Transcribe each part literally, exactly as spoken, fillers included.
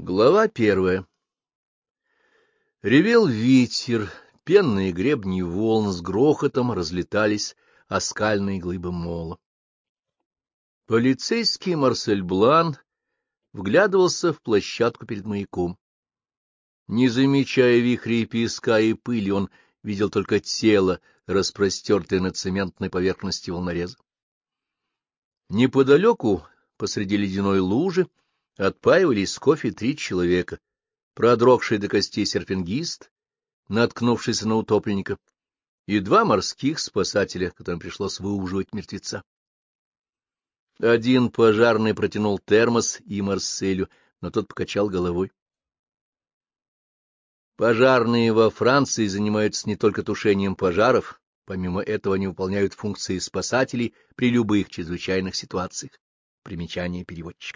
Глава первая. Ревел ветер, пенные гребни волн с грохотом разлетались о скальные глыбы мола. Полицейский Марсель Блан вглядывался в площадку перед маяком. Не замечая вихрей песка и пыли, он видел только тело, распростертое на цементной поверхности волнореза. Неподалеку, посреди ледяной лужи, отпаивались кофе три человека: продрогший до костей серфингист, наткнувшийся на утопленника, и два морских спасателя, которым пришлось выуживать мертвеца. Один пожарный протянул термос и Марселю, но тот покачал головой. Пожарные во Франции занимаются не только тушением пожаров, помимо этого они выполняют функции спасателей при любых чрезвычайных ситуациях. Примечание переводчика.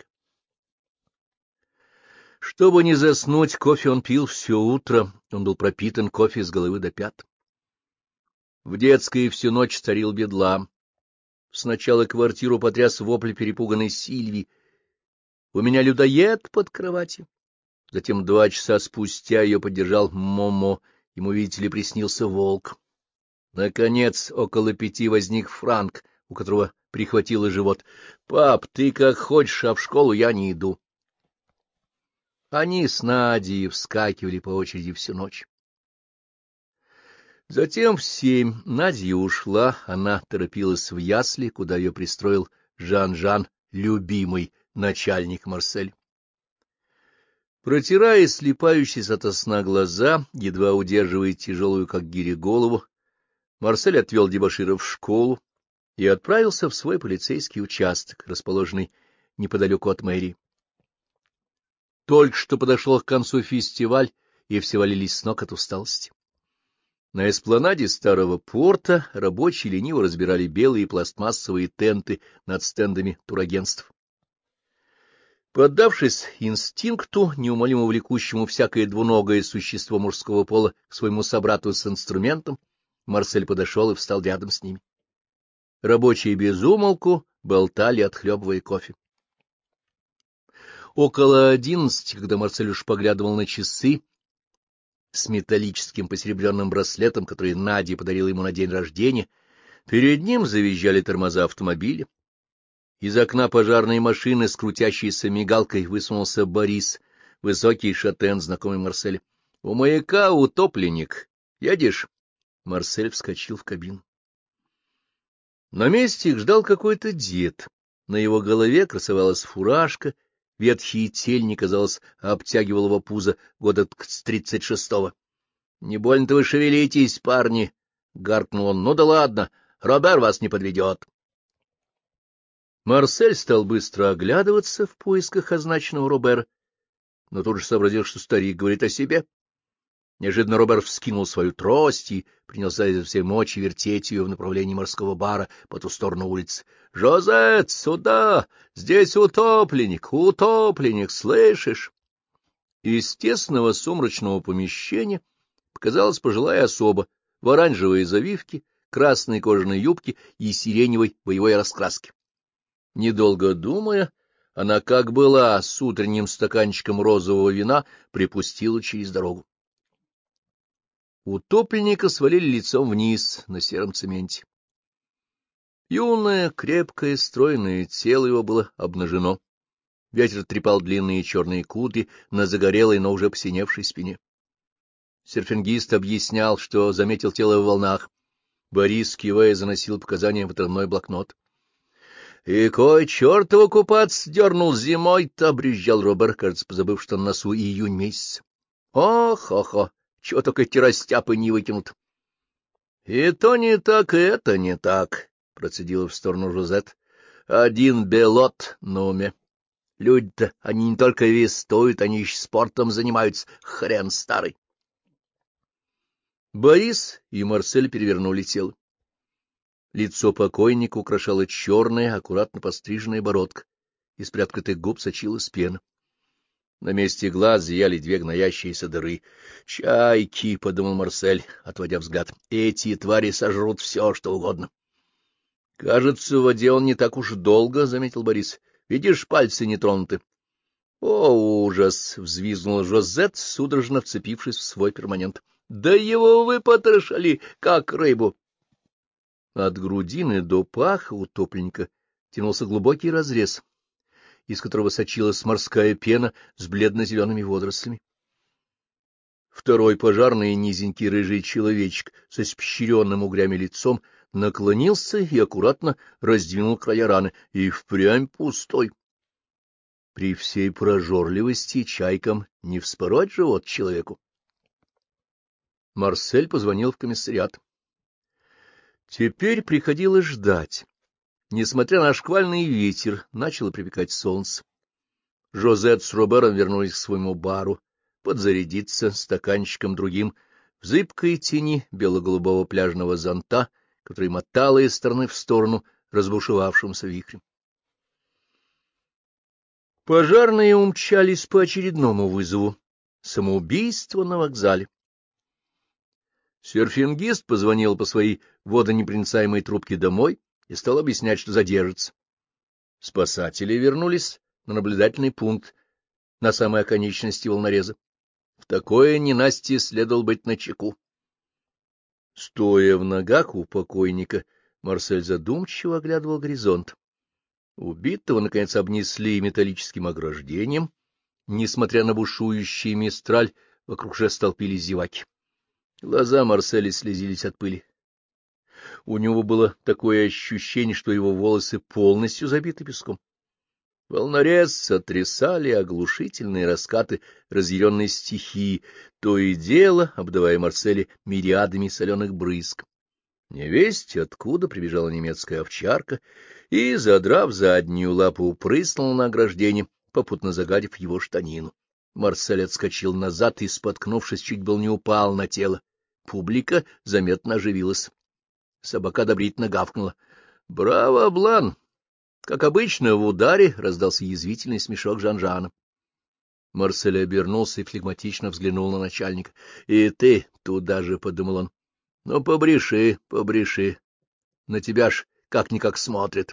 Чтобы не заснуть, кофе он пил все утро, он был пропитан кофе с головы до пят. В детской всю ночь царил бедлам. Сначала квартиру потряс вопль перепуганной Сильви: «У меня людоед под кроватью». Затем два часа спустя ее поддержал Момо, ему, видите ли, приснился волк. Наконец, около пяти возник Франк, у которого прихватило живот. «Пап, ты как хочешь, а в школу я не иду». Они с Надей вскакивали по очереди всю ночь. Затем в семь Надя ушла, она торопилась в ясли, куда ее пристроил Жан-Жан, любимый начальник Марсель. Протирая слипающиеся ото сна глаза, едва удерживая тяжелую, как гиря, голову, Марсель отвел дебошира в школу и отправился в свой полицейский участок, расположенный неподалеку от мэрии. Только что подошел к концу фестиваль, и все валились с ног от усталости. На эспланаде старого порта рабочие лениво разбирали белые пластмассовые тенты над стендами турагентств. Поддавшись инстинкту, неумолимо влекущему всякое двуногое существо мужского пола к своему собрату с инструментом, Марсель подошел и встал рядом с ними. Рабочие без умолку болтали, отхлебывая кофе. Около одиннадцати, когда Марсель уж поглядывал на часы с металлическим посеребренным браслетом, который Надя подарила ему на день рождения, перед ним завизжали тормоза автомобиля. Из окна пожарной машины с крутящейся мигалкой высунулся Борис, высокий шатен, знакомый Марселю. — У маяка утопленник. Едешь? Марсель вскочил в кабину. На месте их ждал какой-то дед. На его голове красовалась фуражка, ветхий тельник, казалось, обтягивал его пузо года с тридцать шестого. — Не больно-то вы шевелитесь, парни! — гаркнул он. — Ну да ладно, Робер вас не подведет. Марсель стал быстро оглядываться в поисках означенного Робера, но тут же сообразил, что старик говорит о себе. Неожиданно Робер вскинул свою трость и принялся изо всей мочи вертеть ее в направлении морского бара по ту сторону улицы. — Жозет, сюда! Здесь утопленник! Утопленник! Слышишь? Из тесного сумрачного помещения показалась пожилая особа в оранжевой завивке, красной кожаной юбке и сиреневой боевой раскраске. Недолго думая, она, как была, с утренним стаканчиком розового вина припустила через дорогу. Утопленника свалили лицом вниз на сером цементе. Юное, крепкое, стройное тело его было обнажено. Ветер трепал длинные черные кудри на загорелой, но уже посиневшей спине. Серфингист объяснял, что заметил тело в волнах. Борис, кивая, заносил показания в отрывной блокнот. — И кой черт его купаться дернул зимой-то, — брюзжал Робер, кажется, позабыв, что на носу июнь месяц. — Ох-хо-хо, чего только эти растяпы не выкинут. — И то не так, и это не так, — процедила в сторону Жозет. — Один белот на уме. Люди-то, они не только вестуют, они еще спортом занимаются, хрен старый. Борис и Марсель перевернули тело. Лицо покойника украшала черная, аккуратно постриженная бородка. Из приоткрытых губ сочилась пена. На месте глаз зияли две гноящиеся дыры. «Чайки», — подумал Марсель, отводя взгляд, — «эти твари сожрут все, что угодно». «Кажется, в воде он не так уж долго», — заметил Борис. «Видишь, пальцы не тронуты». — О, ужас! — взвизгнула Жозет, судорожно вцепившись в свой перманент. — Да его выпотрошили, как рыбу! От грудины до паха утопленника тянулся глубокий разрез, из которого сочилась морская пена с бледно-зелеными водорослями. Второй пожарный, низенький рыжий человечек со испещренным угрями лицом, наклонился и аккуратно раздвинул края раны, и впрямь пустой. При всей прожорливости чайкам не вспороть живот человеку. Марсель позвонил в комиссариат. Теперь приходилось ждать. Несмотря на шквальный ветер, начало припекать солнце. Жозет с Робером вернулись к своему бару подзарядиться стаканчиком другим в зыбкой тени бело-голубого пляжного зонта, который мотало из стороны в сторону разбушевавшимся вихрем. Пожарные умчались по очередному вызову. Самоубийство на вокзале. Серфингист позвонил по своей водонепроницаемой трубке домой и стал объяснять, что задержится. Спасатели вернулись на наблюдательный пункт на самой оконечности волнореза. В такое ненастье следовало быть начеку. Стоя в ногах у покойника, Марсель задумчиво оглядывал горизонт. Убитого, наконец, обнесли металлическим ограждением. Несмотря на бушующий мистраль, вокруг же столпились зеваки. Глаза Марселя слезились от пыли. У него было такое ощущение, что его волосы полностью забиты песком. Волнорез сотрясали оглушительные раскаты разъяренной стихии, то и дело обдавая Марселя мириадами соленых брызг. Невесть откуда прибежала немецкая овчарка и, задрав заднюю лапу, прыснула на ограждение, попутно загадив его штанину. Марсель отскочил назад и, споткнувшись, чуть был не упал на тело. Публика заметно оживилась. Собака одобрительно гавкнула. — Браво, Блан! Как обычно, в ударе раздался язвительный смешок Жан-Жана. Марсель обернулся и флегматично взглянул на начальника. — И ты туда же, — подумал он. — Ну, побреши, побреши. На тебя ж как-никак смотрят.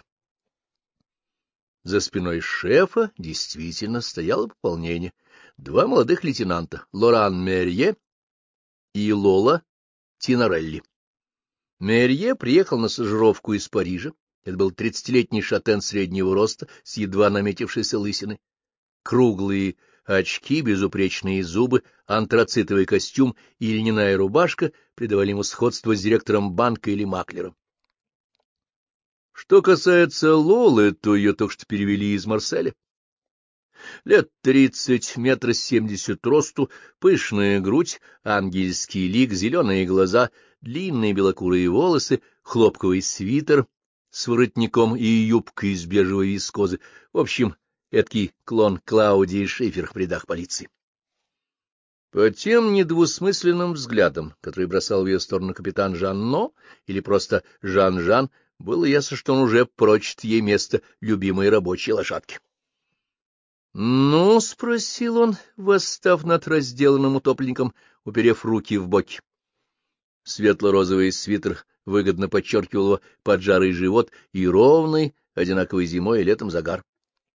За спиной шефа действительно стояло пополнение. Два молодых лейтенанта — Лоран Мерье и Лола Тинарелли. Мерье приехал на стажировку из Парижа. Это был тридцатилетний шатен среднего роста с едва наметившейся лысиной. Круглые очки, безупречные зубы, антрацитовый костюм и льняная рубашка придавали ему сходство с директором банка или маклером. Что касается Лолы, то ее только что перевели из Марселя. Лет тридцать, метр семьдесят росту, пышная грудь, ангельский лик, зеленые глаза, длинные белокурые волосы, хлопковый свитер с воротником и юбкой из бежевой вискозы. В общем, эдакий клон Клаудии Шифер в рядах полиции. По тем недвусмысленным взглядам, которые бросал в ее сторону капитан Жанно или просто Жан-Жан, было ясно, что он уже прочит ей место любимой рабочей лошадки. — Ну, — спросил он, восстав над разделанным утопленником, уперев руки в боки. Светло-розовый свитер выгодно подчеркивал его поджарый живот и ровный, одинаковый зимой и летом загар.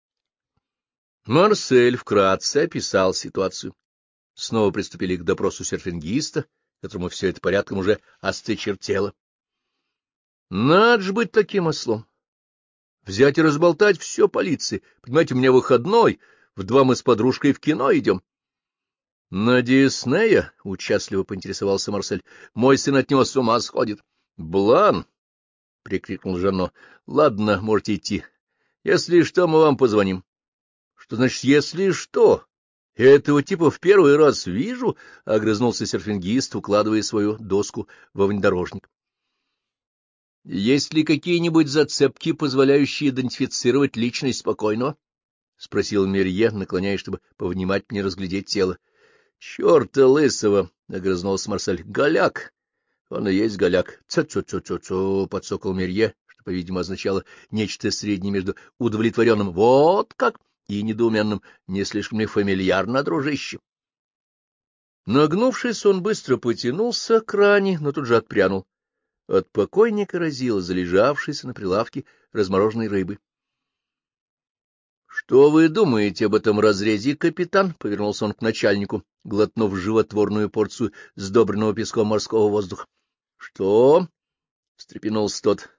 Марсель вкратце описал ситуацию. Снова приступили к допросу серфингиста, которому все это порядком уже остычертело. Надо ж быть таким ослом. Взять и разболтать все полиции. Понимаете, у меня выходной, в два мы с подружкой в кино идем. — На Диснея? — участливо поинтересовался Марсель. — Мой сын от него с ума сходит. — Блан! — прикрикнул Жанно. — Ладно, можете идти. Если что, мы вам позвоним. — Что значит «если что»? Я этого типа в первый раз вижу, — огрызнулся серфингист, укладывая свою доску во внедорожник. — Есть ли какие-нибудь зацепки, позволяющие идентифицировать личность покойного? — спросил Мерье, наклоняясь, чтобы повнимательнее разглядеть тело. — Чёрта лысого! — огрызнулся Марсель. — Голяк! Он и есть голяк. Цу-цу-цу-цу-цу! — подсокол Мерье, что, по-видимому, означало нечто среднее между удовлетворенным «вот как» и недоуменным «не слишком ли фамильярно, дружище». Нагнувшись, он быстро потянулся к ране, но тут же отпрянул. От покойника разило залежавшейся на прилавке размороженной рыбы. Что вы думаете об этом разрезе, капитан? — повернулся он к начальнику, глотнув животворную порцию сдобренного песком морского воздуха. — Что? — встрепенулся тот.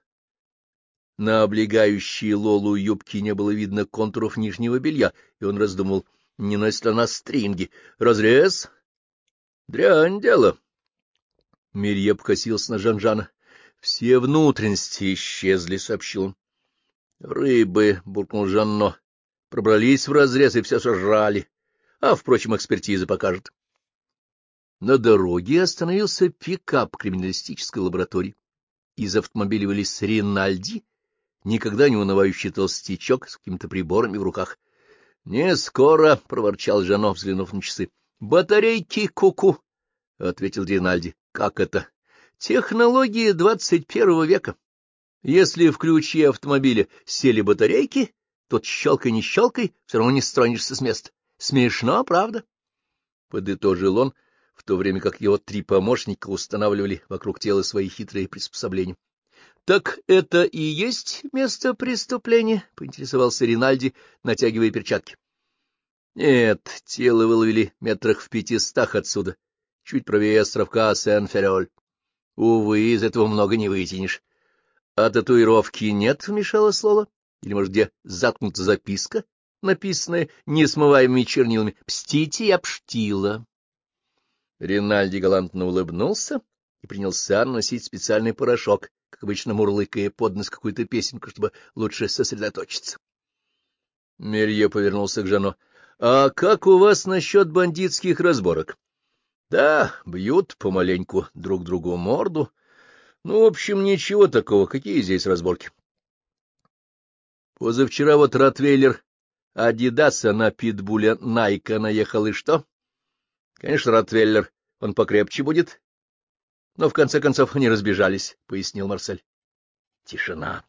На облегающей Лолу юбки не было видно контуров нижнего белья, и он раздумал, не носит она стринги. Разрез? Дрянь дело. Мирье покосился на Жан-Жана. — Все внутренности исчезли, — сообщил он. — Рыбы, — буркнул Жанно, — пробрались в разрез и все сожрали. А, впрочем, экспертиза покажет. На дороге остановился пикап криминалистической лаборатории. Из автомобиля вылез Ринальди, никогда не унывающий толстячок с какими-то приборами в руках. — Не скоро, — проворчал Жано, взглянув на часы. — Батарейки ку-ку, — ответил Ринальди. — Как это? — Технологии двадцать первого века. Если в ключе автомобиля сели батарейки, то щелкай не щелкай, все равно не стронешься с места. Смешно, правда? Подытожил он, в то время как его три помощника устанавливали вокруг тела свои хитрые приспособления. — Так это и есть место преступления? — поинтересовался Ринальди, натягивая перчатки. — Нет, тело выловили метрах в пятистах отсюда, чуть правее островка Сен-Фероль. Увы, из этого много не вытянешь. — А татуировки нет? — вмешалось Лола. — Или, может, где заткнута записка, написанная несмываемыми чернилами? «Пстите, я пштила». Ринальди галантно улыбнулся и принялся наносить специальный порошок, как обычно мурлыкая под нос какую-то песенку, чтобы лучше сосредоточиться. Мерье повернулся к Жано. — А как у вас насчет бандитских разборок? — Да, бьют помаленьку друг другу морду. Ну, в общем, ничего такого. Какие здесь разборки? Позавчера вот ротвейлер Адидаса на питбуля Найка наехал, и что? Конечно, ротвейлер, он покрепче будет. Но в конце концов они разбежались, — пояснил Марсель. Тишина.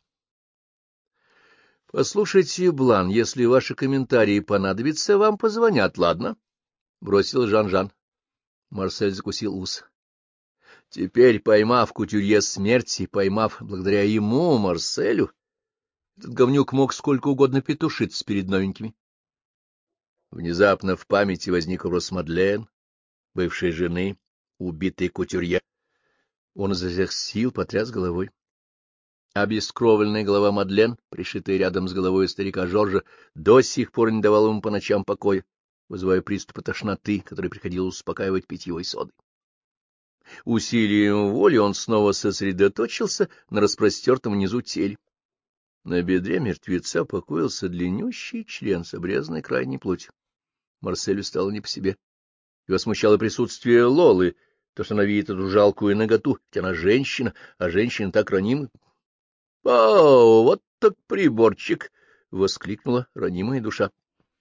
— Послушайте, Блан, если ваши комментарии понадобятся, вам позвонят, ладно? — бросил Жан-Жан. Марсель закусил ус. Теперь, поймав кутюрье смерти, поймав благодаря ему, Марселю, этот говнюк мог сколько угодно петушиться перед новенькими. Внезапно в памяти возник образ Мадлен, бывшей жены, убитой кутюрье. Он изо всех сил потряс головой. Обескровленная голова Мадлен, пришитая рядом с головой старика Жоржа, до сих пор не давала ему по ночам покоя, вызывая приступы тошноты, которые приходилось успокаивать питьевой содой. Усилием воли он снова сосредоточился на распростертом внизу теле. На бедре мертвеца покоился длиннющий член с обрезанной крайней плотью. Марселю стало не по себе. Его смущало присутствие Лолы, то, что она видит эту жалкую наготу, ведь она женщина, а женщины так ранимы. — О, вот так приборчик! — воскликнула ранимая душа.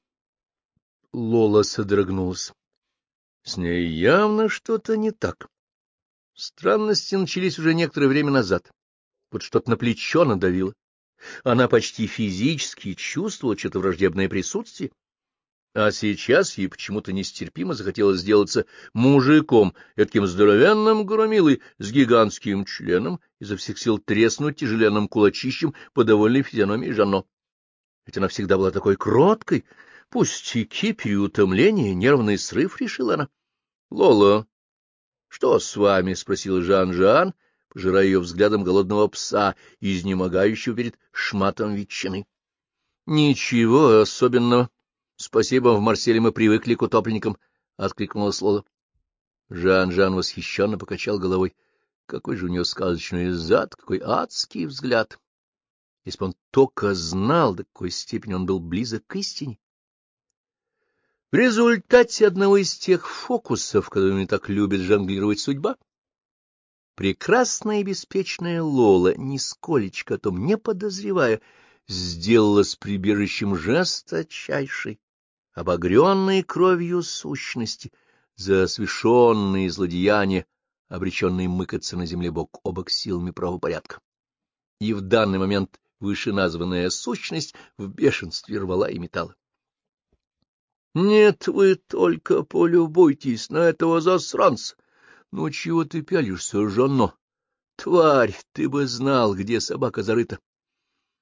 Лола содрогнулась. С ней явно что-то не так. Странности начались уже некоторое время назад. Вот что-то на плечо надавило. Она почти физически чувствовала что-то враждебное присутствие. А сейчас ей почему-то нестерпимо захотелось сделаться мужиком, эдаким здоровенным громилой с гигантским членом, изо всех сил треснуть тяжеленным кулачищем по довольной физиономии Жанно. Ведь она всегда была такой кроткой. Пустяки, переутомление, нервный срыв, решила она. — Лола, что с вами? — спросил Жан-Жан, пожирая ее взглядом голодного пса, изнемогающего перед шматом ветчины. — Ничего особенного. Спасибо, в Марселе мы привыкли к утопленникам, — откликнулась Лола. Жан-Жан восхищенно покачал головой. Какой же у нее сказочный зад, какой адский взгляд! Если бы он только знал, до какой степени он был близок к истине. В результате одного из тех фокусов, которыми так любит жонглировать судьба, прекрасная и беспечная Лола, нисколечко о том не подозревая, сделала с прибежищем жесточайшей, обогренной кровью сущности, за освященные злодеяния, обреченные мыкаться на земле бок о бок силами правопорядка. И в данный момент вышеназванная сущность в бешенстве рвала и металла. — Нет, вы только полюбуйтесь на этого засранца! Ну, чего ты пялишься, Жанно? Тварь, ты бы знал, где собака зарыта.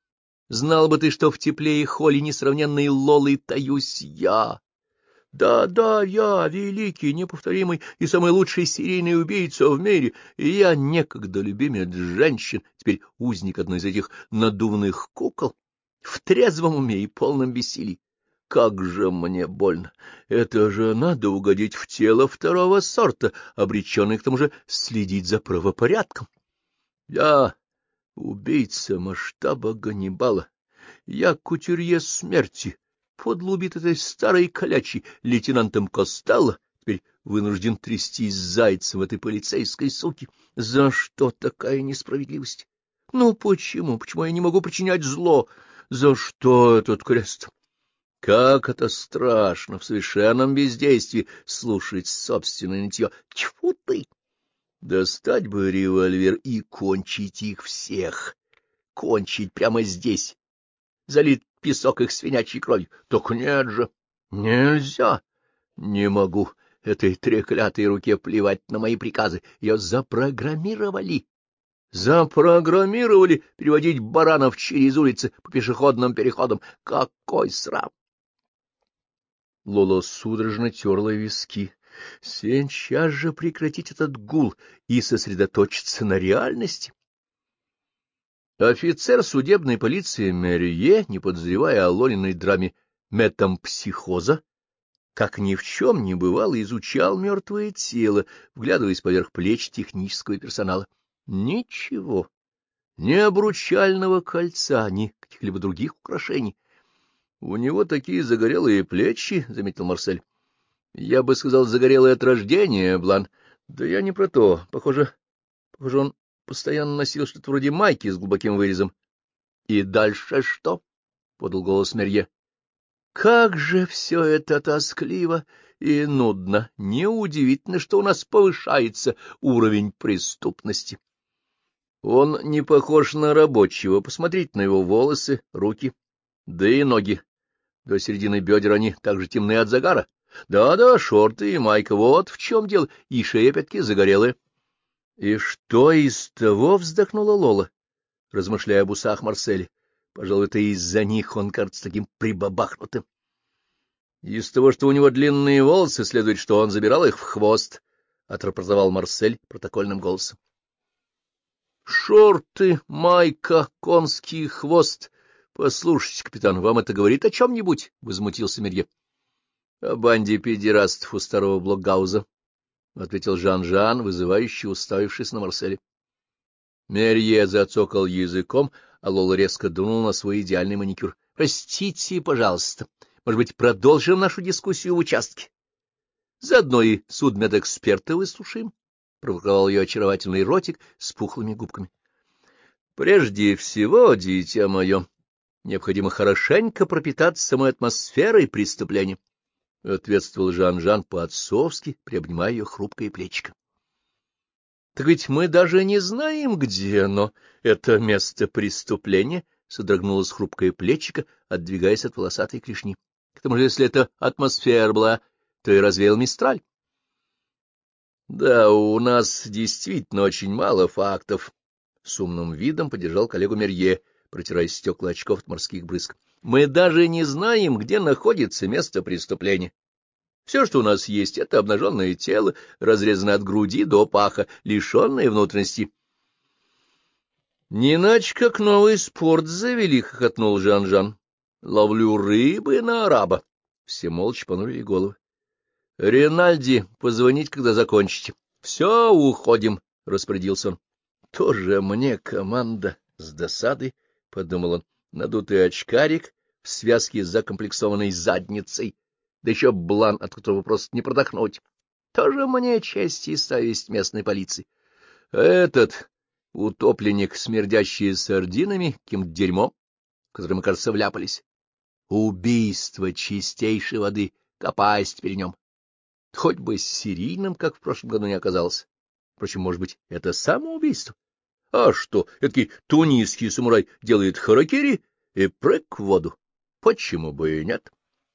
Знал бы ты, что в тепле и холе несравненной Лолы таюсь я. Да, да, я великий, неповторимый и самый лучший серийный убийца в мире, и я некогда любимец женщин, теперь узник одной из этих надувных кукол, в трезвом уме и полном бессилии. Как же мне больно! Это же надо угодить в тело второго сорта, обреченный к тому же следить за правопорядком. Я убийца масштаба Ганнибала, я кутюрье смерти, подло убит этой старой колячей лейтенантом Костелло, теперь вынужден трястись зайцем этой полицейской суки. За что такая несправедливость? Ну почему? Почему я не могу причинять зло? За что этот крест? Как это страшно в совершенном бездействии слушать собственное нытье. Тьфу ты! Достать бы револьвер и кончить их всех. Кончить прямо здесь. Залит песок их свинячьей кровью. Так нет же. Нельзя. Не могу. Этой треклятой руке плевать на мои приказы. Ее запрограммировали. Запрограммировали переводить баранов через улицы по пешеходным переходам. Какой срам! Лоло судорожно терла виски. Сейчас же прекратить этот гул и сосредоточиться на реальности. Офицер судебной полиции Мерье, не подозревая о Лониной драме метампсихоза, как ни в чем не бывало, изучал мертвое тело, вглядываясь поверх плеч технического персонала. Ничего, ни обручального кольца, ни каких-либо других украшений. — У него такие загорелые плечи, — заметил Марсель. — Я бы сказал, загорелые от рождения, Блан. Да я не про то. Похоже, похоже, он постоянно носил что-то вроде майки с глубоким вырезом. — И дальше что? — подал голос Мерье. — Как же все это тоскливо и нудно! Неудивительно, что у нас повышается уровень преступности. Он не похож на рабочего. Посмотрите на его волосы, руки, да и ноги. До середины бедер они также темны от загара. Да-да, шорты и майка, вот в чем дело, и шея опять-таки загорелая. — И что из того? — вздохнула Лола, размышляя об усах Марселя. Пожалуй, это из-за них он кажется таким прибабахнутым. Из того, что у него длинные волосы, следует, что он забирал их в хвост, — отрапортовал Марсель протокольным голосом. — Шорты, майка, конский хвост. Послушайте, капитан, вам это говорит о чем-нибудь? — возмутился Мерье. — О банде педерастов у старого Блокгауза, — ответил Жан-Жан, вызывающе уставившись на Марселя. Мерье зацокал языком, а Лола резко дунул на свой идеальный маникюр. — Простите, пожалуйста, может быть, продолжим нашу дискуссию в участке? Заодно и судмедэксперта выслушаем, — провоковал ее очаровательный ротик с пухлыми губками. — Прежде всего, дитя мое, необходимо хорошенько пропитаться самой атмосферой преступления, — ответствовал Жан-Жан по-отцовски, приобнимая ее хрупкое плечико. — Так ведь мы даже не знаем, где оно, это место преступления, — содрогнулось хрупкое плечико, отдвигаясь от волосатой клешни. — К тому же, если это атмосфера была, то и развеял Мистраль. — Да, у нас действительно очень мало фактов, — с умным видом поддержал коллегу Мерье, протирая стекла очков от морских брызг. — Мы даже не знаем, где находится место преступления. Все, что у нас есть, — это обнаженное тело, разрезанное от груди до паха, лишенное внутренности. — Не иначе, как новый спорт завели, — хохотнул Жан-Жан. — Ловлю рыбы на араба. Все молча понурили головы. — Ринальди, позвонить, когда закончите. — Все, уходим, — распорядился он. — Тоже мне команда, — с досадой, — подумал он, — надутый очкарик в связке с закомплексованной задницей. Да еще блан, от которого просто не продохнуть. Тоже мне честь и совесть местной полиции. А этот утопленник, смердящий сардинами, каким-то дерьмом, в которое мы, кажется, вляпались. Убийство чистейшей воды, копаясь теперь в нем. Хоть бы с серийным, как в прошлом году, не оказалось. Впрочем, может быть, это самоубийство? А что, эдакий тунисский самурай делает харакири и прыг в воду? Почему бы и нет?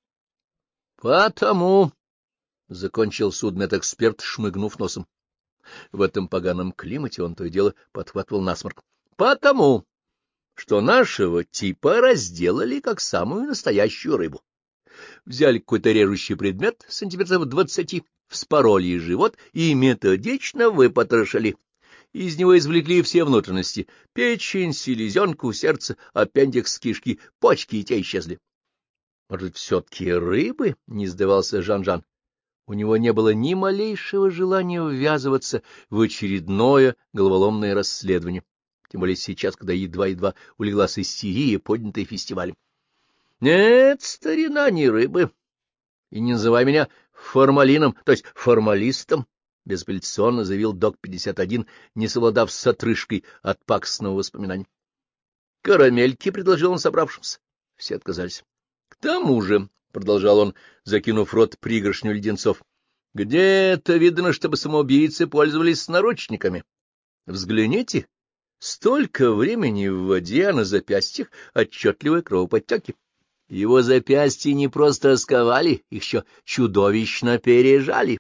— Потому, — закончил судмедэксперт, шмыгнув носом. В этом поганом климате он то и дело подхватывал насморк. — Потому что нашего типа разделали как самую настоящую рыбу. Взяли какой-то режущий предмет сантиметров двадцати, вспороли ей живот и методично выпотрошили. Из него извлекли все внутренности — печень, селезенку, сердце, аппендикс, кишки, почки, и те исчезли. — Может, все-таки рыбы? — не сдавался Жан-Жан. У него не было ни малейшего желания ввязываться в очередное головоломное расследование, тем более сейчас, когда едва-едва улеглась истерия, поднятая фестивалем. — Нет, старина, не рыбы. И не называй меня формалином, то есть формалистом, — безапелляционно заявил док пятьдесят один, не совладав с отрыжкой от пакостного воспоминания. — Карамельки, — предложил он собравшимся. Все отказались. — К тому же, — продолжал он, закинув в рот пригоршню леденцов, — где-то видно, чтобы самоубийцы пользовались наручниками. Взгляните, столько времени в воде, а на запястьях отчетливые кровоподтеки. Его запястья не просто сковали, их еще чудовищно пережали.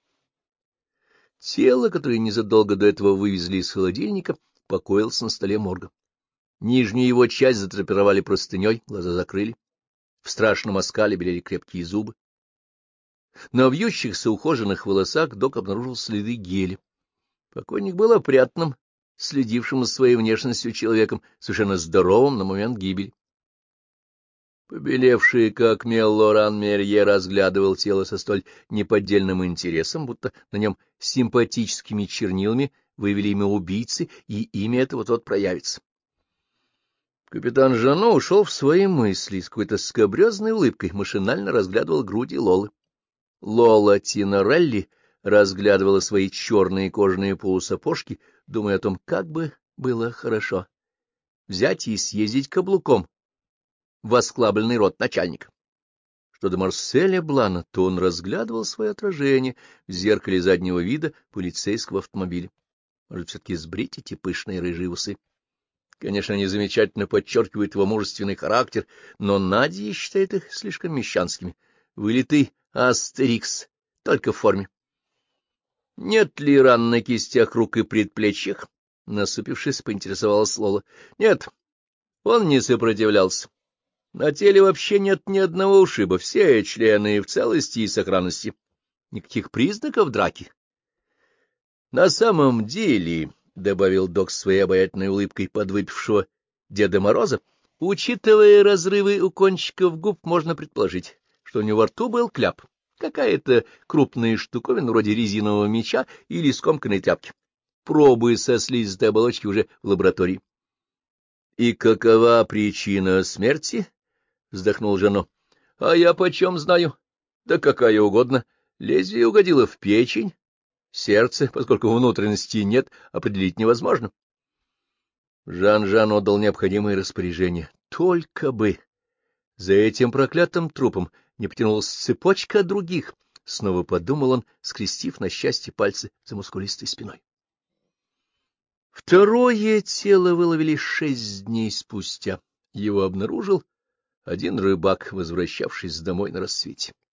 Тело, которое незадолго до этого вывезли из холодильника, покоилось на столе морга. Нижнюю его часть задрапировали простыней, глаза закрыли. В страшном оскале белели крепкие зубы. На вьющихся ухоженных волосах док обнаружил следы геля. Покойник был опрятным, следившим за своей внешностью человеком, совершенно здоровым на момент гибели. Побелевший, как мел, Лоран Мерье разглядывал тело со столь неподдельным интересом, будто на нем симпатическими чернилами вывели имя убийцы, и имя это вот-вот проявится. Капитан Жано ушел в свои мысли и с какой-то скабрезной улыбкой машинально разглядывал груди Лолы. Лола Тинорелли разглядывала свои черные кожаные полусапожки, думая о том, как бы было хорошо взять и съездить каблуком в осклабленный рот начальника. Что до Марселя Блана, то он разглядывал свое отражение в зеркале заднего вида полицейского автомобиля. Может, все-таки сбрить эти пышные рыжие усы? Конечно, они замечательно подчеркивают его мужественный характер, но Надя считает их слишком мещанскими. Вылитый астерикс, только в форме. — Нет ли ран на кистях рук и предплечьях? — насупившись, поинтересовалась Лола. — Нет, он не сопротивлялся. На теле вообще нет ни одного ушиба, все члены в целости и сохранности. Никаких признаков драки. — На самом деле, — добавил док своей обаятельной улыбкой подвыпившего Деда Мороза, — учитывая разрывы у кончиков губ, можно предположить, что у него во рту был кляп, какая-то крупная штуковина вроде резинового меча или скомканной тряпки. Пробы со слизистой оболочки уже в лаборатории. — И какова причина смерти? — вздохнул Жано. — А я почем знаю? Да какая угодно. Лезвие угодило в печень, сердце, поскольку внутренностей нет, определить невозможно. Жан-Жан отдал необходимые распоряжения. Только бы за этим проклятым трупом не потянулась цепочка других, — снова подумал он, скрестив на счастье пальцы за мускулистой спиной. Второе тело выловили шесть дней спустя. Его обнаружил один рыбак, возвращавшись домой на рассвете.